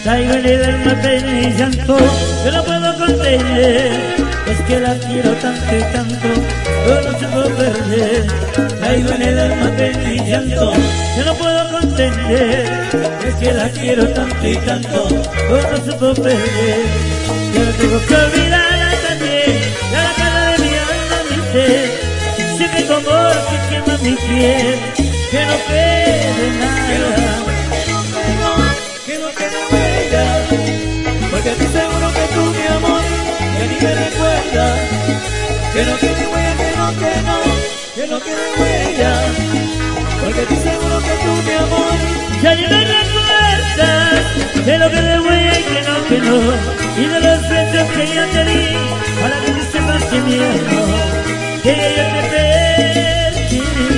Traigo en el alma pena y llanto, yo no puedo contener. Es que la quiero tanto y tanto, yo no se puedo perder. Traigo en el alma pena y llanto, yo no puedo contener. Es que la quiero tanto y tanto, yo no se puedo perder. Yo no tengo que olvidarla también, de la cara de mi alma, mi ser. Sé que tu amor que quema mi piel, que no quede nada. Que no quede huella, porque estoy seguro que tú, mi amor, que ni me recuerdas. Que no quede huella, que no quede huella, porque estoy seguro que tú, mi amor, ya ni me recuerdas de lo que de huella y que no, y de los besos que yo te di, para que tú sepas que mi amor, que yo te he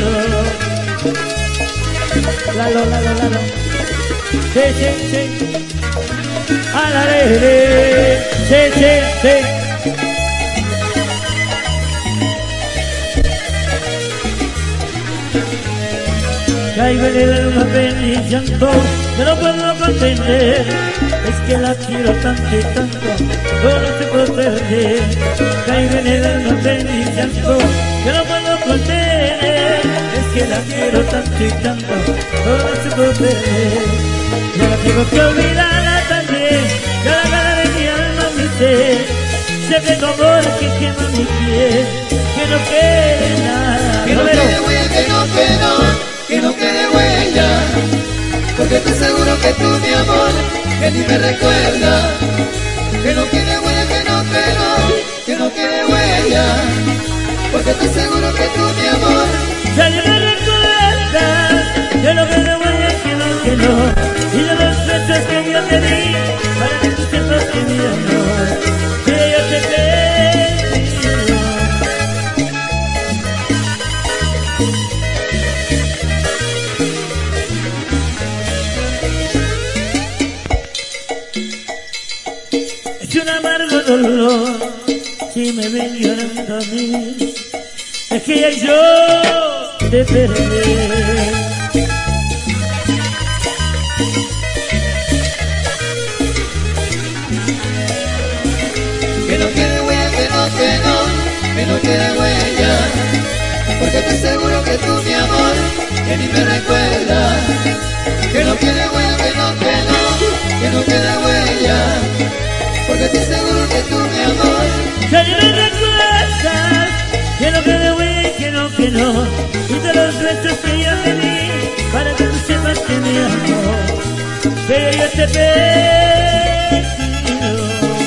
perdido. La. Sí. A la sí. Caigo en el alma pena y llanto, yo no puedo contener. Es que la quiero tanto y tanto, yo no se puedo perder. Caigo en el alma pena y llanto, yo no puedo contener. Es que la quiero tanto y tanto, yo no se puedo perder. Yo no tengo que olvidarla también, de la cara de mi alma, mi ser. Sé que tu amor que quema mi piel, que no quede nada. que no quede huella, que no quede huella, porque estoy seguro que tú, mi amor, que ni me recuerdas. Que no quede huella, que no quede huella, porque estoy seguro que tú, mi amor, ya ni me recuerdas de lo que de huella y que no, y de los besos que yo te di, para que tú sepas que mi amor, que yo te he perdido. Es un amargo dolor si me ven llorando a mí, es que ya yo te perdí. que no quede huella, que no quede huella, porque estoy seguro que tú, mi amor, que ni me recuerdas. Que no quede huella, que no quede huella, porque estoy seguro que tú, mi amor, que ni me recuerdas, que no quede huella y que no, y de los besos que yo te di, para que tú sepas que mi amor, que yo te he perdido.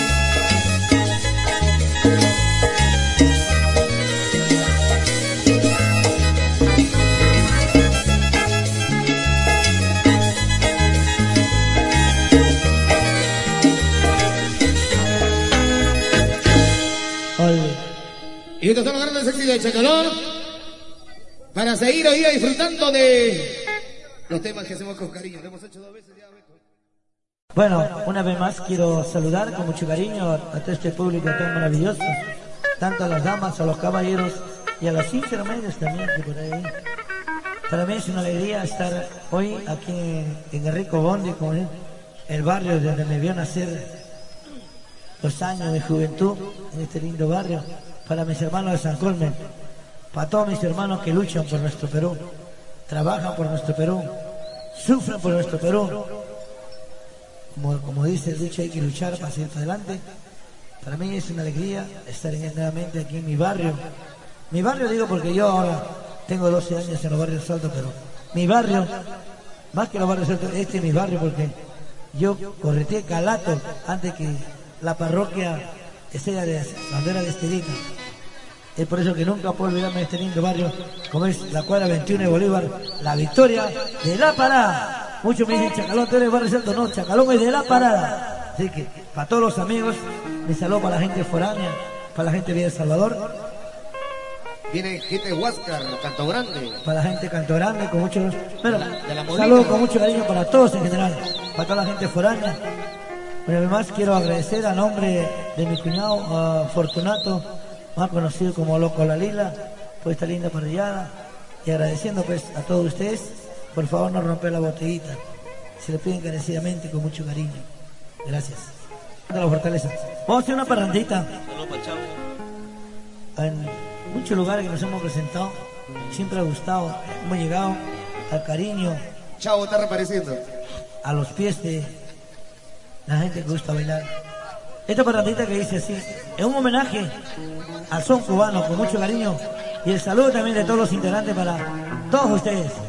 Y estos son los grandes éxitos de Chacalón, para seguir hoy día disfrutando de los temas que hacemos con cariño. Lo hemos hecho 2 veces ya. Bueno, una vez más quiero saludar con mucho cariño a todo este público tan maravilloso, tanto a las damas, a los caballeros y a las intermedias también que por ahí. Para mí es una alegría estar hoy aquí en el Rico Bondi, con el barrio donde me vio nacer los años de juventud, en este lindo barrio. Para mis hermanos de San Colmen, para todos mis hermanos que luchan por nuestro Perú, trabajan por nuestro Perú, sufren por nuestro Perú. Como dice el dicho, hay que luchar para seguir adelante. Para mí es una alegría estar nuevamente aquí en mi barrio. Mi barrio digo porque yo ahora tengo 12 años en los barrios altos, pero mi barrio, más que los barrios altos, este es mi barrio porque yo correteé Calato antes que la parroquia sea de bandera de Estelita. Es por eso que nunca puedo olvidarme de este lindo barrio, como es la cuadra 21 de Bolívar, la Victoria de La Parada. Muchos me dicen, Chacalón, tú eres barrio alto. No, Chacalón es de La Parada. Así que, para todos los amigos, me saludo para la gente foránea, para la gente de El Salvador. Viene gente de Huáscar, Canto Grande. Para la gente de Canto Grande, con mucho... Bueno, saludos con mucho cariño para todos en general, para toda la gente foránea. Pero además quiero agradecer a nombre de mi cuñado Fortunato, más conocido como Loco La Lila, por esta linda parrillada, y agradeciendo pues a todos ustedes. Por favor, no romper la botellita, se le pide encarecidamente con mucho cariño. Gracias. De la fortaleza. Vamos a hacer una parrandita. En muchos lugares que nos hemos presentado, siempre ha gustado. Hemos llegado al cariño. Chavo está reapareciendo. A los pies de la gente que gusta bailar. Esta parrandita que dice así, es un homenaje al son cubano con mucho cariño y el saludo también de todos los integrantes para todos ustedes.